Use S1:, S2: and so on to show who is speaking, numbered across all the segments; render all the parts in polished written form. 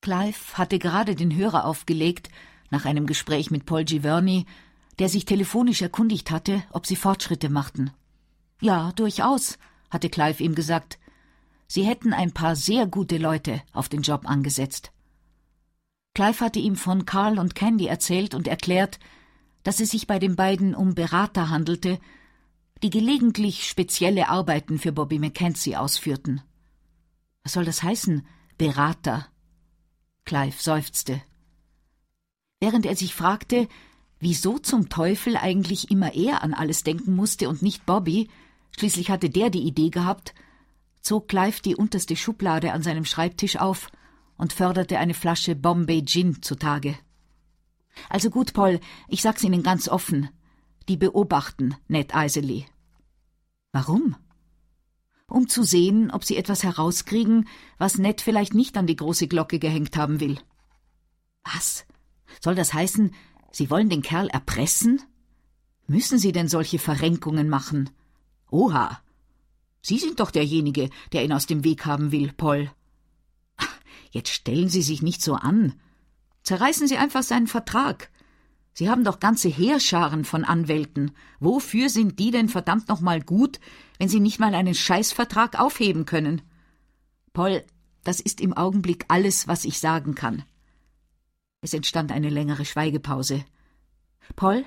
S1: Clive hatte gerade den Hörer aufgelegt, nach einem Gespräch mit Paul Giverny, der sich telefonisch erkundigt hatte, ob sie Fortschritte machten. Ja, durchaus, hatte Clive ihm gesagt. Sie hätten ein paar sehr gute Leute auf den Job angesetzt. Clive hatte ihm von Carl und Candy erzählt und erklärt, dass es sich bei den beiden um Berater handelte, die gelegentlich spezielle Arbeiten für Bobby Mackenzie ausführten. Was soll das heißen, Berater? Clive seufzte. Während er sich fragte, wieso zum Teufel eigentlich immer er an alles denken musste und nicht Bobby, schließlich hatte der die Idee gehabt, zog Clive die unterste Schublade an seinem Schreibtisch auf und förderte eine Flasche Bombay Gin zutage. Also gut, Paul, ich sag's Ihnen ganz offen. Die beobachten Ned Iserly. Warum? Um zu sehen, ob sie etwas herauskriegen, was Ned vielleicht nicht an die große Glocke gehängt haben will. Was? Soll das heißen, Sie wollen den Kerl erpressen? Müssen Sie denn solche Verrenkungen machen? Oha! Sie sind doch derjenige, der ihn aus dem Weg haben will, Paul. Jetzt stellen Sie sich nicht so an. Zerreißen Sie einfach seinen Vertrag. Sie haben doch ganze Heerscharen von Anwälten. Wofür sind die denn verdammt noch mal gut, wenn sie nicht mal einen Scheißvertrag aufheben können? Paul, das ist im Augenblick alles, was ich sagen kann. Es entstand eine längere Schweigepause. Paul?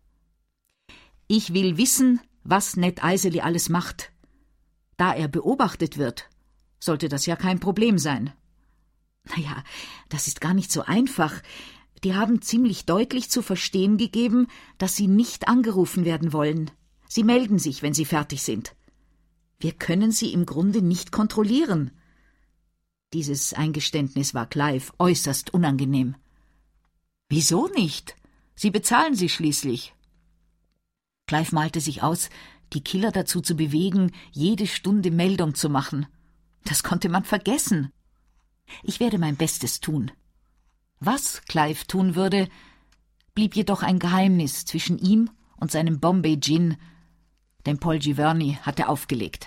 S1: Ich will wissen, was Ned Iserly alles macht. Da er beobachtet wird, sollte das ja kein Problem sein. Naja, das ist gar nicht so einfach. Die haben ziemlich deutlich zu verstehen gegeben, dass sie nicht angerufen werden wollen. Sie melden sich, wenn sie fertig sind. Wir können sie im Grunde nicht kontrollieren. Dieses Eingeständnis war Clive äußerst unangenehm. Wieso nicht? Sie bezahlen sie schließlich. Clive malte sich aus, die Killer dazu zu bewegen, jede Stunde Meldung zu machen. Das konnte man vergessen. Ich werde mein Bestes tun. Was Clive tun würde, blieb jedoch ein Geheimnis zwischen ihm und seinem Bombay Gin, denn Paul Giverny hatte aufgelegt.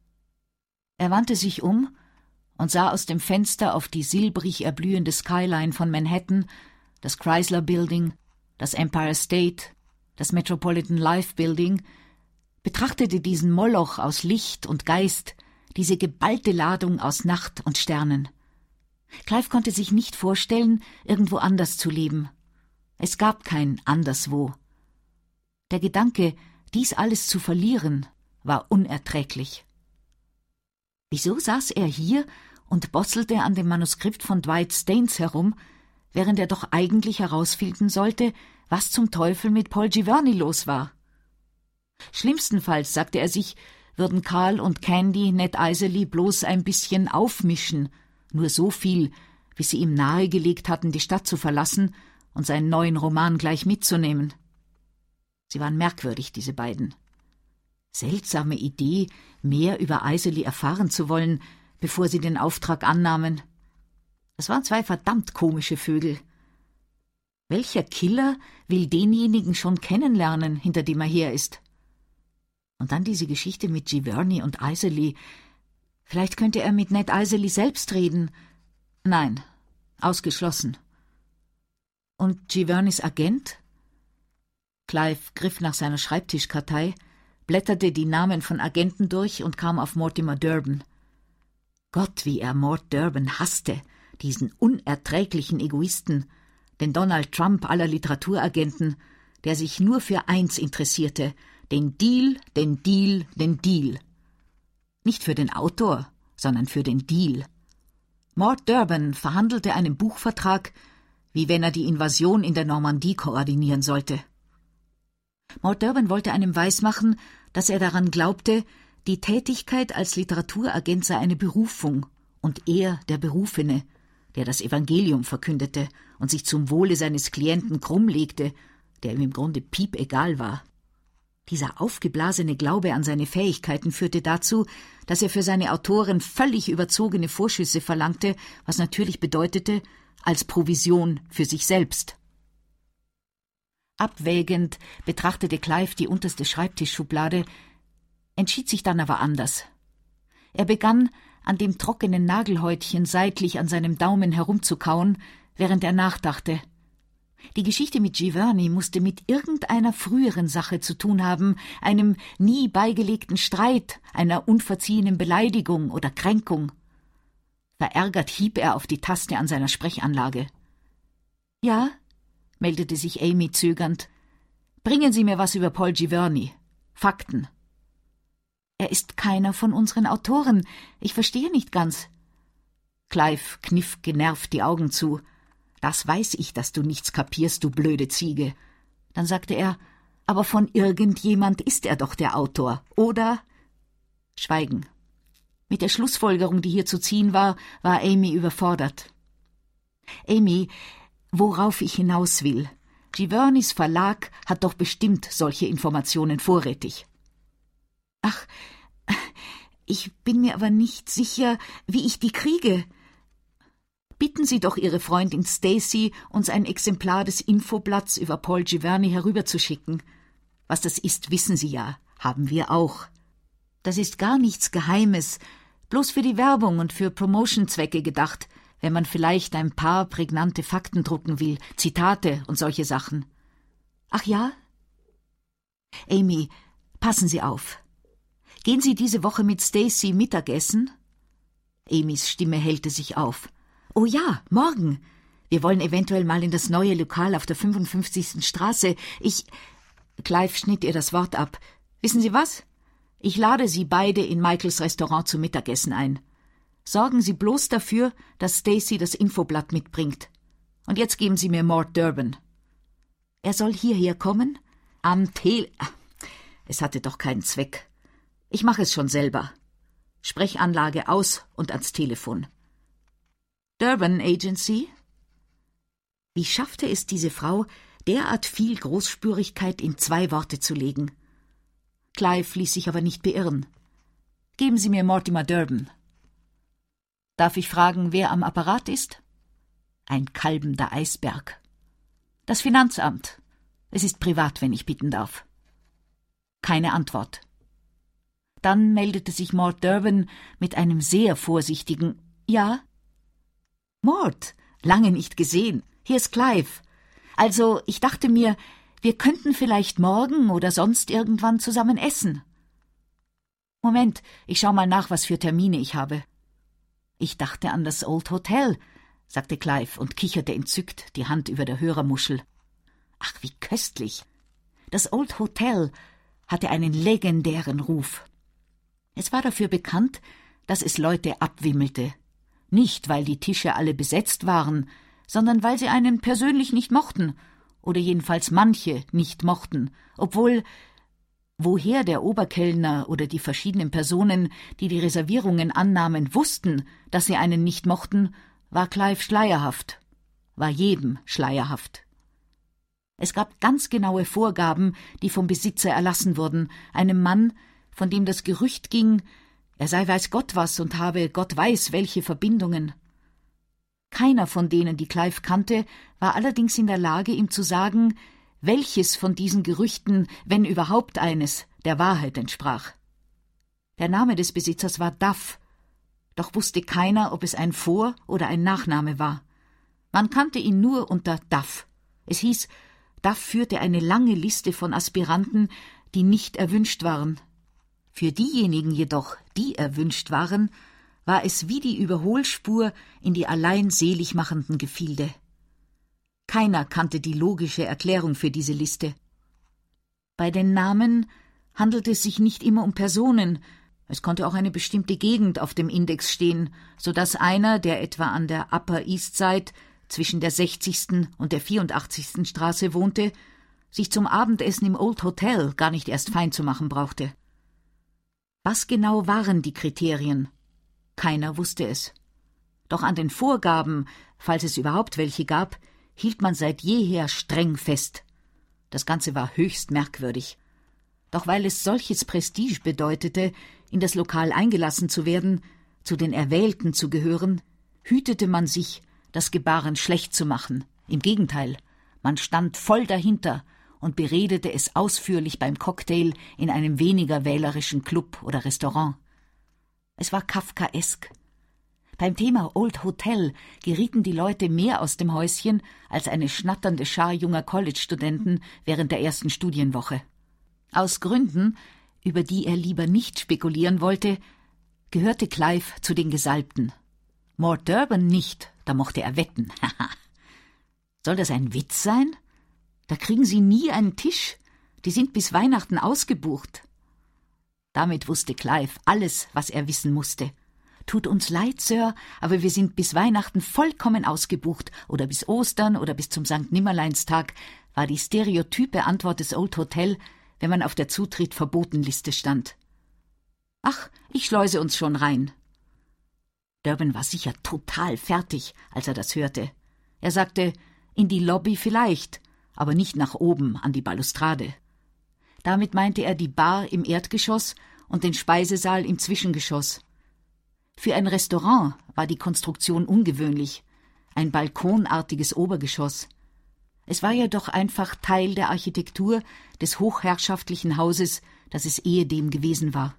S1: Er wandte sich um und sah aus dem Fenster auf die silbrig erblühende Skyline von Manhattan, das Chrysler Building, das Empire State, das Metropolitan Life Building, betrachtete diesen Moloch aus Licht und Geist, diese geballte Ladung aus Nacht und Sternen. Clive konnte sich nicht vorstellen, irgendwo anders zu leben. Es gab kein Anderswo. Der Gedanke, dies alles zu verlieren, war unerträglich. Wieso saß er hier und bosselte an dem Manuskript von Dwight Staines herum, während er doch eigentlich herausfinden sollte, was zum Teufel mit Paul Giverny los war? Schlimmstenfalls, sagte er sich, würden Carl und Candy Ned Iserly bloß ein bisschen aufmischen, nur so viel, bis sie ihm nahegelegt hatten, die Stadt zu verlassen und seinen neuen Roman gleich mitzunehmen. Sie waren merkwürdig, diese beiden. Seltsame Idee, mehr über Iserly erfahren zu wollen, bevor sie den Auftrag annahmen. Es waren zwei verdammt komische Vögel. Welcher Killer will denjenigen schon kennenlernen, hinter dem er her ist? Und dann diese Geschichte mit Giverny und Iserly. Vielleicht könnte er mit Ned Iserly selbst reden. Nein, ausgeschlossen. Und Givernys Agent? Clive griff nach seiner Schreibtischkartei, blätterte die Namen von Agenten durch und kam auf Mortimer Durban. Gott, wie er Mort Durban hasste, diesen unerträglichen Egoisten, den Donald Trump aller Literaturagenten, der sich nur für eins interessierte, den Deal, den Deal, den Deal. Nicht für den Autor, sondern für den Deal. Mort Durban verhandelte einen Buchvertrag, wie wenn er die Invasion in der Normandie koordinieren sollte. Mort Durban wollte einem weismachen, dass er daran glaubte, die Tätigkeit als Literaturagent sei eine Berufung und er der Berufene, der das Evangelium verkündete und sich zum Wohle seines Klienten krumm legte, der ihm im Grunde piepegal war. Dieser aufgeblasene Glaube an seine Fähigkeiten führte dazu, dass er für seine Autoren völlig überzogene Vorschüsse verlangte, was natürlich bedeutete, als Provision für sich selbst. Abwägend betrachtete Clive die unterste Schreibtischschublade, entschied sich dann aber anders. Er begann, an dem trockenen Nagelhäutchen seitlich an seinem Daumen herumzukauen, während er nachdachte. Die Geschichte mit Giverny musste mit irgendeiner früheren Sache zu tun haben, einem nie beigelegten Streit, einer unverziehenen Beleidigung oder Kränkung. Verärgert hieb er auf die Taste an seiner Sprechanlage. »Ja«, meldete sich Amy zögernd. »Bringen Sie mir was über Paul Giverny. Fakten.« »Er ist keiner von unseren Autoren. Ich verstehe nicht ganz.« Clive kniff genervt die Augen zu. »Das weiß ich, dass du nichts kapierst, du blöde Ziege.« Dann sagte er, »Aber von irgendjemand ist er doch der Autor, oder?« Schweigen. Mit der Schlussfolgerung, die hier zu ziehen war Amy überfordert. »Amy, worauf ich hinaus will. Givernys Verlag hat doch bestimmt solche Informationen vorrätig.« »Ach, ich bin mir aber nicht sicher, wie ich die kriege.« »Bitten Sie doch Ihre Freundin Stacy, uns ein Exemplar des Infoblatts über Paul Giverny herüberzuschicken. Was das ist, wissen Sie ja, haben wir auch. Das ist gar nichts Geheimes, bloß für die Werbung und für Promotion-Zwecke gedacht, wenn man vielleicht ein paar prägnante Fakten drucken will, Zitate und solche Sachen.« »Ach ja?« »Amy, passen Sie auf. Gehen Sie diese Woche mit Stacy Mittagessen?« Amys Stimme hellte sich auf. »Oh ja, morgen. Wir wollen eventuell mal in das neue Lokal auf der 55. Straße. Clive schnitt ihr das Wort ab. »Wissen Sie was? Ich lade Sie beide in Michaels Restaurant zum Mittagessen ein. Sorgen Sie bloß dafür, dass Stacy das Infoblatt mitbringt. Und jetzt geben Sie mir Mort Durbin.« »Er soll hierher kommen?« »Am Es hatte doch keinen Zweck. Ich mache es schon selber. Sprechanlage aus und ans Telefon.« »Durbin Agency?« Wie schaffte es diese Frau, derart viel Großspurigkeit in 2 Worte zu legen? Clive ließ sich aber nicht beirren. »Geben Sie mir Mortimer Durbin.« »Darf ich fragen, wer am Apparat ist?« »Ein kalbender Eisberg.« »Das Finanzamt. Es ist privat, wenn ich bitten darf.« Keine Antwort. Dann meldete sich Mort Durbin mit einem sehr vorsichtigen »Ja?« »Mort, lange nicht gesehen. Hier ist Clive. Also, ich dachte mir, wir könnten vielleicht morgen oder sonst irgendwann zusammen essen.« »Moment, ich schau mal nach, was für Termine ich habe.« »Ich dachte an das Old Hotel«, sagte Clive und kicherte entzückt, die Hand über der Hörermuschel. »Ach, wie köstlich! Das Old Hotel hatte einen legendären Ruf. Es war dafür bekannt, dass es Leute abwimmelte. Nicht, weil die Tische alle besetzt waren, sondern weil sie einen persönlich nicht mochten, oder jedenfalls manche nicht mochten, obwohl, woher der Oberkellner oder die verschiedenen Personen, die die Reservierungen annahmen, wussten, dass sie einen nicht mochten, war Clive schleierhaft, war jedem schleierhaft. Es gab ganz genaue Vorgaben, die vom Besitzer erlassen wurden, einem Mann, von dem das Gerücht ging, er sei weiß Gott was und habe Gott weiß welche Verbindungen. Keiner von denen, die Clive kannte, war allerdings in der Lage, ihm zu sagen, welches von diesen Gerüchten, wenn überhaupt eines, der Wahrheit entsprach. Der Name des Besitzers war Duff, doch wusste keiner, ob es ein Vor- oder ein Nachname war. Man kannte ihn nur unter Duff. Es hieß, Duff führte eine lange Liste von Aspiranten, die nicht erwünscht waren. Für diejenigen jedoch, die erwünscht waren, war es wie die Überholspur in die allein selig machenden Gefilde. Keiner kannte die logische Erklärung für diese Liste. Bei den Namen handelte es sich nicht immer um Personen, es konnte auch eine bestimmte Gegend auf dem Index stehen, so dass einer, der etwa an der Upper East Side zwischen der 60. und der 84. Straße wohnte, sich zum Abendessen im Old Hotel gar nicht erst fein zu machen brauchte. Was genau waren die Kriterien? Keiner wusste es. Doch an den Vorgaben, falls es überhaupt welche gab, hielt man seit jeher streng fest. Das Ganze war höchst merkwürdig. Doch weil es solches Prestige bedeutete, in das Lokal eingelassen zu werden, zu den Erwählten zu gehören, hütete man sich, das Gebaren schlecht zu machen. Im Gegenteil, man stand voll dahinter und beredete es ausführlich beim Cocktail in einem weniger wählerischen Club oder Restaurant. Es war kafkaesk. Beim Thema Old Hotel gerieten die Leute mehr aus dem Häuschen als eine schnatternde Schar junger College-Studenten während der ersten Studienwoche. Aus Gründen, über die er lieber nicht spekulieren wollte, gehörte Clive zu den Gesalbten. Mort Durban nicht, da mochte er wetten. Soll das ein Witz sein? Da kriegen Sie nie einen Tisch. Die sind bis Weihnachten ausgebucht. Damit wusste Clive alles, was er wissen musste. »Tut uns leid, Sir, aber wir sind bis Weihnachten vollkommen ausgebucht oder bis Ostern oder bis zum St. Nimmerleinstag«, war die stereotype Antwort des Old Hotel, wenn man auf der Zutritt-Verboten-Liste stand. »Ach, ich schleuse uns schon rein.« Durban war sicher total fertig, als er das hörte. Er sagte, in die Lobby vielleicht, aber nicht nach oben an die Balustrade. Damit meinte er die Bar im Erdgeschoss und den Speisesaal im Zwischengeschoss. Für ein Restaurant war die Konstruktion ungewöhnlich, ein balkonartiges Obergeschoss. Es war ja doch einfach Teil der Architektur des hochherrschaftlichen Hauses, das es ehedem gewesen war.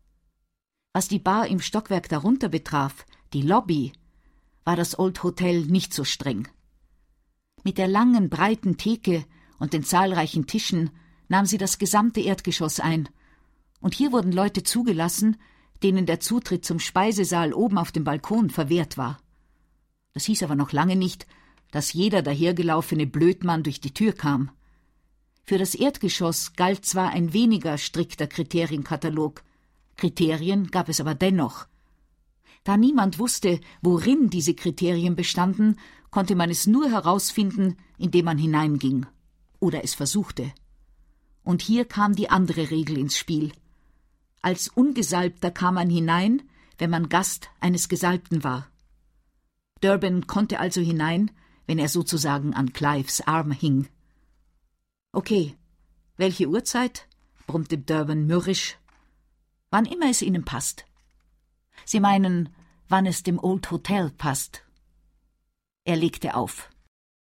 S1: Was die Bar im Stockwerk darunter betraf, die Lobby, war das Old Hotel nicht so streng. Mit der langen, breiten Theke und den zahlreichen Tischen nahm sie das gesamte Erdgeschoss ein, und hier wurden Leute zugelassen, denen der Zutritt zum Speisesaal oben auf dem Balkon verwehrt war. Das hieß aber noch lange nicht, dass jeder dahergelaufene Blödmann durch die Tür kam. Für das Erdgeschoss galt zwar ein weniger strikter Kriterienkatalog, Kriterien gab es aber dennoch. Da niemand wusste, worin diese Kriterien bestanden, konnte man es nur herausfinden, indem man hineinging oder es versuchte. Und hier kam die andere Regel ins Spiel. Als Ungesalbter kam man hinein, wenn man Gast eines Gesalbten war. Durban konnte also hinein, wenn er sozusagen an Clives Arm hing. »Okay, welche Uhrzeit?« brummte Durban mürrisch. »Wann immer es Ihnen passt.« »Sie meinen, wann es dem Old Hotel passt?« Er legte auf.